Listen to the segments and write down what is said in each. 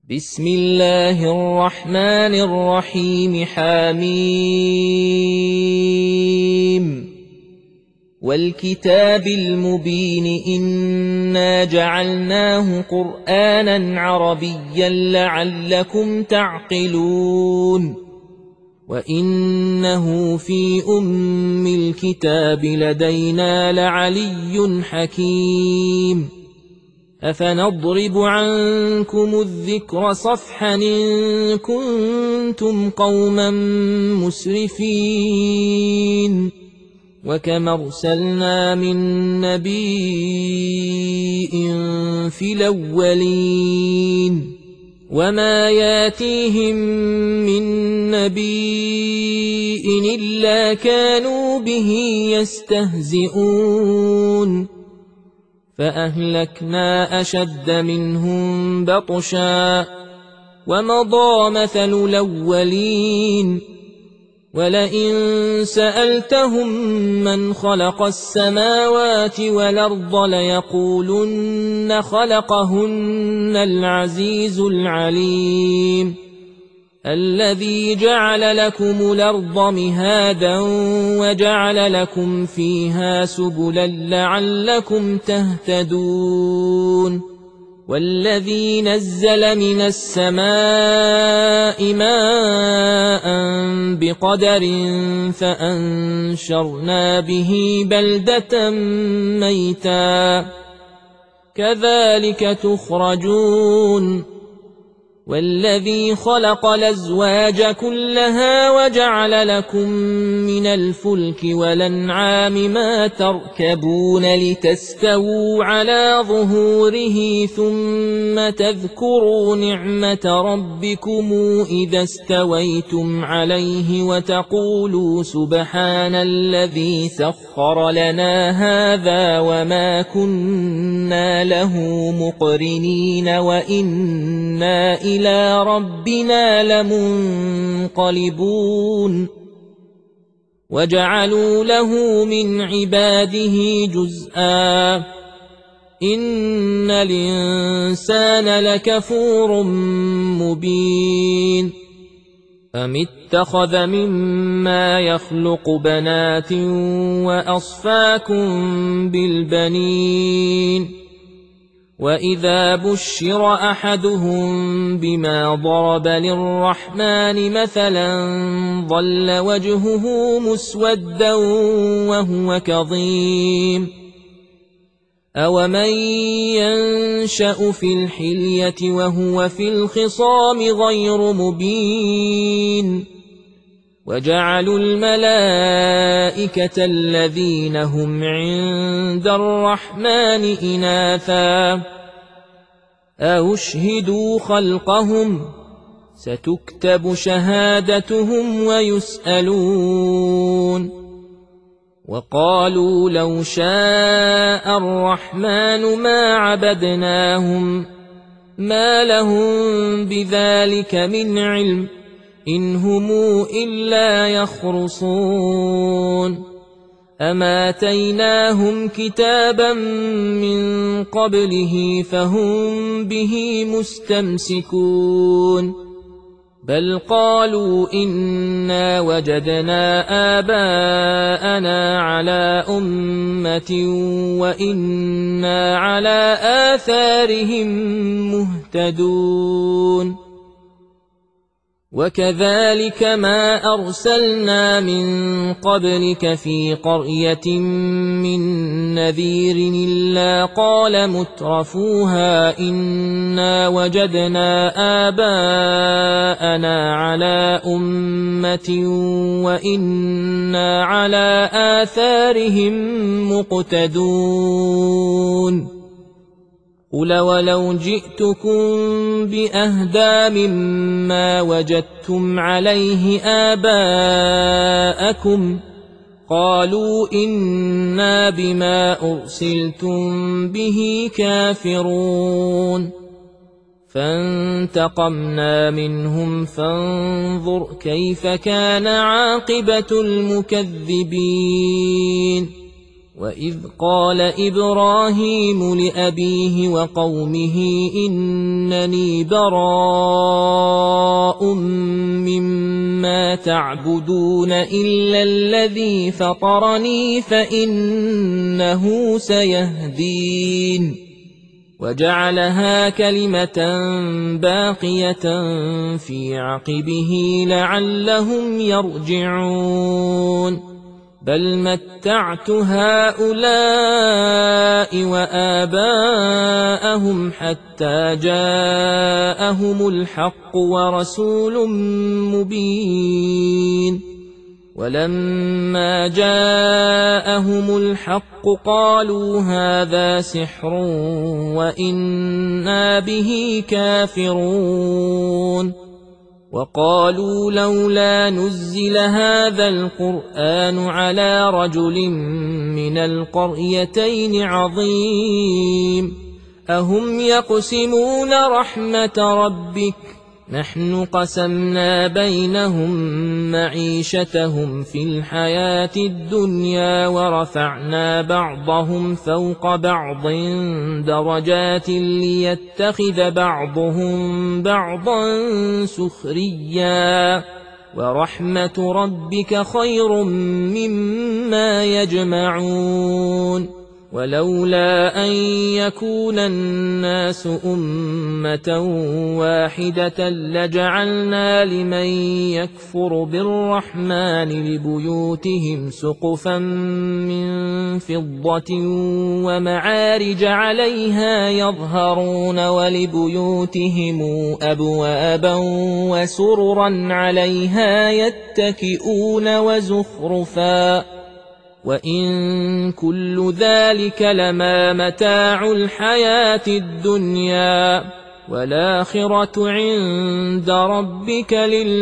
بسم الله الرحمن الرحيم حميم والكتاب المبين إنا جعلناه قرآنا عربيا لعلكم تعقلون وإنه في أم الكتاب لدينا لعلي حكيم أفنضرب عنكم الذكر صفحا إن كنتم قوما مسرفين وكم أرسلنا من نبي في الأولين وما ياتيهم من نبي إلا كانوا به يستهزئون فأهلكنا أشد منهم بطشا ومضى مثل الأولين ولئن سألتهم من خلق السماوات والأرض ليقولن خلقهن العزيز العليم الذي جعل لكم الأرض مهادا وجعل لكم فيها سبلا لعلكم تهتدون والذي نزل من السماء ماء بقدر فأنشرنا به بلدة ميتا كذلك تخرجون والذي خلق الأزواج كلها وجعل لكم من الفلك والأنعام ما تركبون لتستووا على ظهوره ثم تذكروا نعمة ربكم إذا استويتم عليه وتقولوا سبحان الذي سخر لنا هذا وما كنا له مقرنين وإنا إلى ربنا لمنقلبون وجعلوا له من عباده جزءا إن الإنسان لكفور مبين أم اتخذ مما يخلق بنات وأصفاكم بالبنين وإذا بشر أحدهم بما ضرب للرحمن مثلا ظل وجهه مسودا وهو كظيم أومن ينشأ في الحلية وهو في الخصام غير مبين وجعلوا الملائكة الذين هم عند الرحمن إناثا أشهدوا خلقهم ستكتب شهادتهم ويسألون وقالوا لو شاء الرحمن ما عبدناهم ما لهم بذلك من علم إن هم إلا يخرصون أما آتيناهم كتابا من قبله فهم به مستمسكون بل قالوا إنا وجدنا آباءنا على أمة وإنا على آثارهم مهتدون وكذلك ما أرسلنا من قبلك في قرية من نذير إلا قال مترفوها إنا وجدنا آباءنا على أمة وإنا على آثارهم مقتدون قل ولو جئتكم بأهدى مما وجدتم عليه آباءكم قالوا إنا بما أرسلتم به كافرون فانتقمنا منهم فانظر كيف كان عاقبة المكذبين وإذ قال إبراهيم لأبيه وقومه إنني براء مما تعبدون إلا الذي فطرني فإنه سيهدين وجعلها كلمة باقية في عقبه لعلهم يرجعون بل متعت هؤلاء وآباءهم حتى جاءهم الحق ورسول مبين ولما جاءهم الحق قالوا هذا سحر وإنا به كافرون وقالوا لولا نزل هذا القرآن على رجل من القريتين عظيم أهم يقسمون رحمة ربك نحن قسمنا بينهم معيشتهم في الحياة الدنيا ورفعنا بعضهم فوق بعض درجات ليتخذ بعضهم بعضا سخريا ورحمة ربك خير مما يجمعون ولولا أن يكون الناس أمة واحدة لجعلنا لمن يكفر بالرحمن لبيوتهم سقفا من فضة ومعارج عليها يظهرون ولبيوتهم أبوابا وسررا عليها يتكئون وزخرفا وإن كل ذلك لما متاع الحياة الدنيا والآخرة عند ربك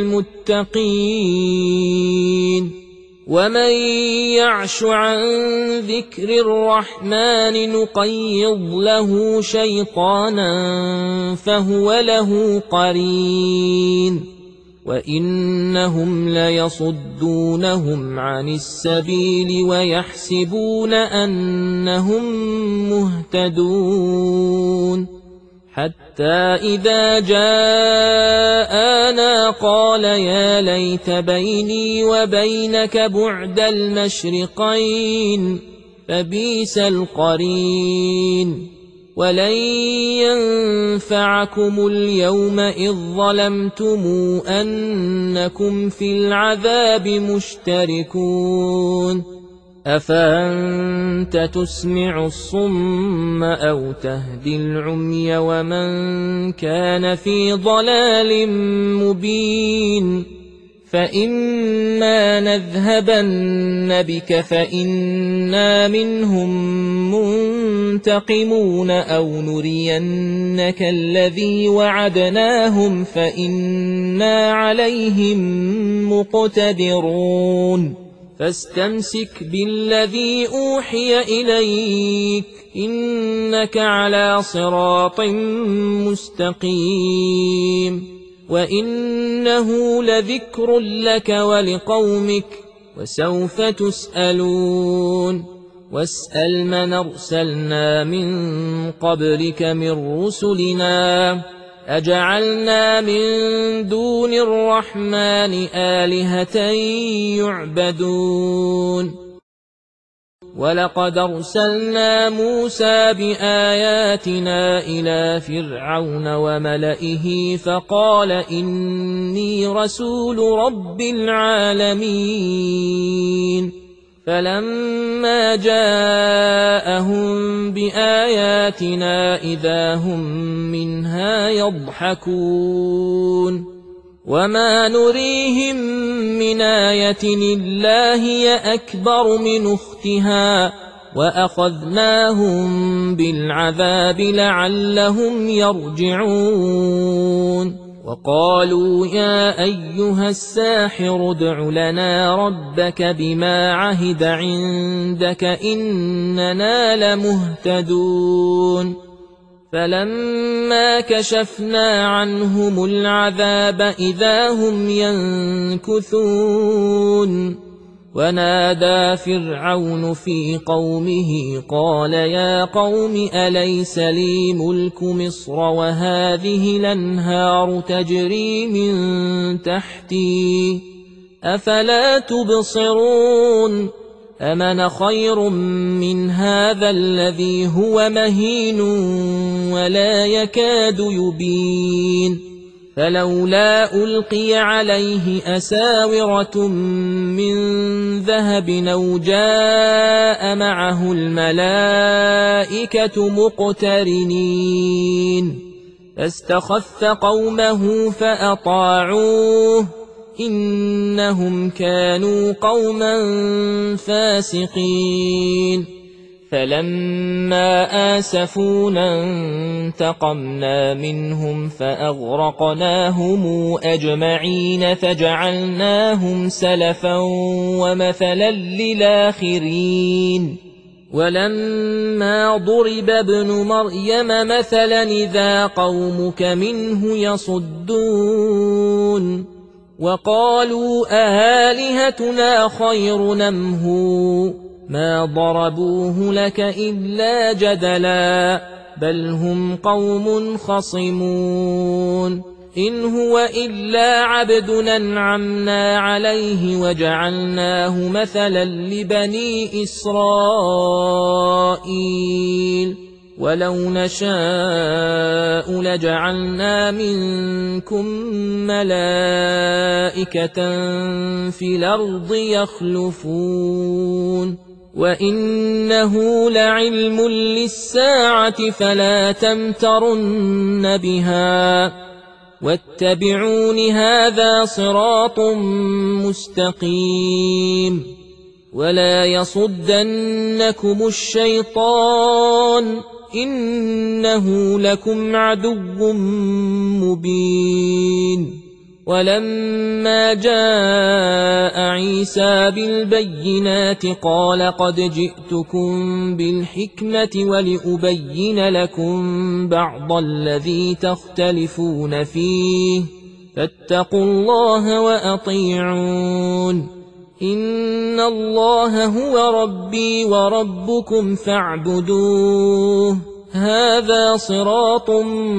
للمتقين ومن يعش عن ذكر الرحمن نقيض له شيطانا فهو له قرين وإنهم ليصدونهم عن السبيل ويحسبون أنهم مهتدون حتى إذا جاءنا قال يا ليت بيني وبينك بعد المشرقين فبئس القرين ولن ينفعكم اليوم إذ ظلمتم أنكم في العذاب مشتركون أفأنت تسمع الصم أو تهدي العمي ومن كان في ضلال مبين فإما نذهبن بك فإنا منهم منتقمون أو نرينك الذي وعدناهم فإنا عليهم مقتدرون فاستمسك بالذي أوحي إليك إنك على صراط مستقيم وإنه لذكر لك ولقومك وسوف تسألون واسأل من أرسلنا من قبلك من رسلنا أجعلنا من دون الرحمن آلهة يعبدون ولقد أرسلنا موسى بآياتنا إلى فرعون وملئه فقال إني رسول رب العالمين فلما جاءهم بآياتنا إذا هم منها يضحكون وما نريهم من آية إلا هي أكبر من أختها وأخذناهم بالعذاب لعلهم يرجعون وقالوا يا أيها الساحر ادع لنا ربك بما عهد عندك إننا لمهتدون فلما كشفنا عنهم العذاب إذا هم ينكثون ونادى فرعون في قومه قال يا قوم أليس لي ملك مصر وهذه الأنهار تجري من تحتي أفلا تبصرون أمن خير من هذا الذي هو مهين ولا يكاد يبين فلولا ألقي عليه أساورة من ذهب أو جاء معه الملائكة مقترنين فاستخف قومه فأطاعوه إنهم كانوا قوما فاسقين فلما آسفونا انتقمنا منهم فأغرقناهم أجمعين فجعلناهم سلفا ومثلا للآخرين ولما ضرب ابن مريم مثلا إذا قومك منه يصدون وقالوا أآلهتنا خير أم هو ما ضربوه لك إلا جدلا بل هم قوم خصمون إن هو إلا عبد أنعمنا عليه وجعلناه مثلا لبني إسرائيل ولو نشاء لجعلنا منكم ملائكة في الأرض يخلفون وإنه لعلم للساعة فلا تمترن بها واتبعون هذا صراط مستقيم ولا يصدنكم الشيطان إنه لكم عدو مبين ولما جاء عيسى بالبينات قال قد جئتكم بالحكمة ولأبين لكم بعض الذي تختلفون فيه فاتقوا الله وأطيعون إن الله هو ربي وربكم فاعبدوه هذا صراط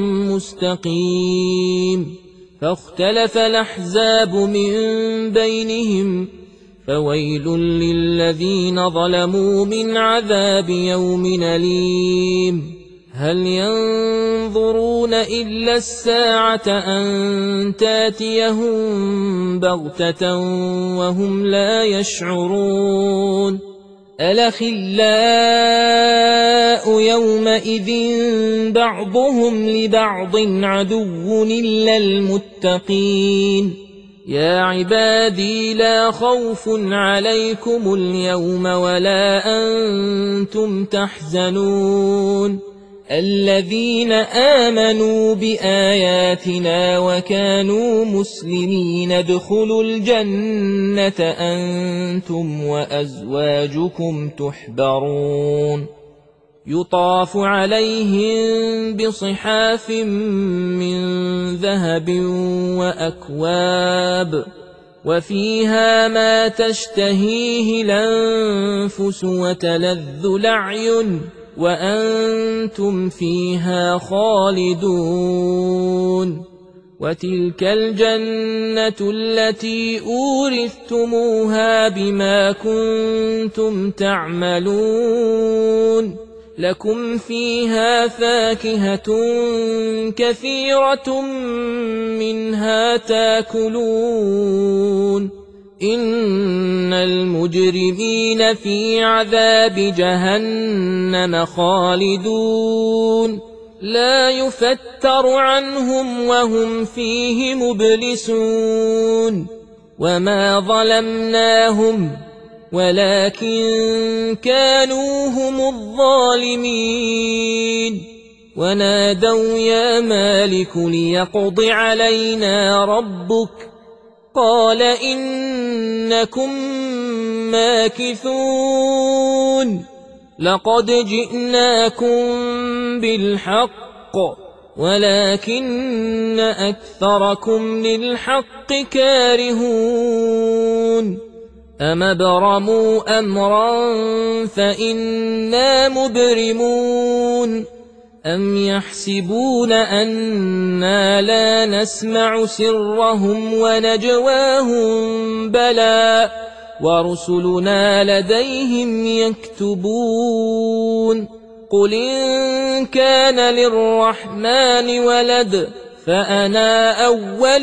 مستقيم فاختلف الأحزاب من بينهم فويل للذين ظلموا من عذاب يوم أليم هل ينظرون إلا الساعة أن تاتيهم بغتة وهم لا يشعرون الأخلاء يومئذ بعضهم لبعض عدو إلا المتقين يا عبادي لا خوف عليكم اليوم ولا أنتم تحزنون الذين آمنوا بآياتنا وكانوا مسلمين ادخلوا الجنة أنتم وأزواجكم تحبرون يطاف عليهم بصحاف من ذهب وأكواب وفيها ما تشتهيه الأنفس وتلذ الأعين وأنتم فيها خالدون وتلك الجنة التي أورثتموها بما كنتم تعملون لكم فيها فاكهة كثيرة منها تاكلون إن المجرمين في عذاب جهنم خالدون لا يفتر عنهم وهم فيه مبلسون وما ظلمناهم ولكن كانوا هم الظالمين ونادوا يا مالك ليقض علينا ربك قال إنكم ماكثون لقد جئناكم بالحق ولكن أكثركم للحق كارهون أم ابرموا أمرا فإنا مبرمون أم يحسبون أنا لا نسمع سرهم ونجواهم بلى ورسلنا لديهم يكتبون قل إن كان للرحمن ولد فأنا أول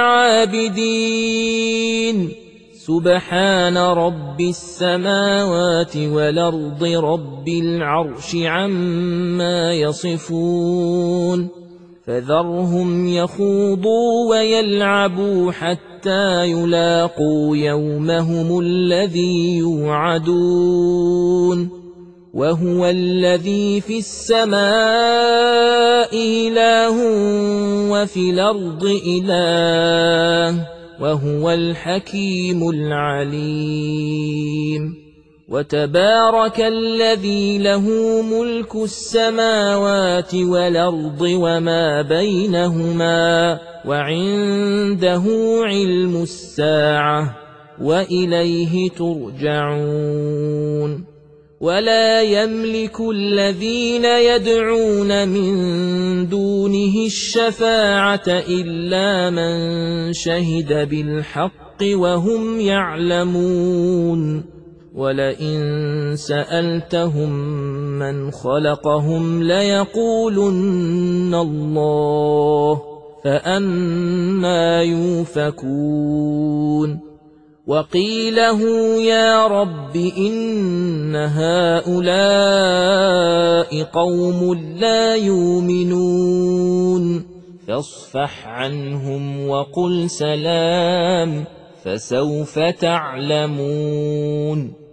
العابدين سبحان رب السماوات والأرض رب العرش عما يصفون فذرهم يخوضوا ويلعبوا حتى يلاقوا يومهم الذي يوعدون وهو الذي في السماء إله وفي الأرض إله وهو الحكيم العليم وتبارك الذي له ملك السماوات والأرض وما بينهما وعنده علم الساعة وإليه ترجعون ولا يملك الذين يدعون من دونه الشفاعة إلا من شهد بالحق وهم يعلمون ولئن سألتهم من خلقهم ليقولن الله فأنى يؤفكون وقيله يا رب إن هؤلاء قوم لا يؤمنون فاصفح عنهم وقل سلام فسوف تعلمون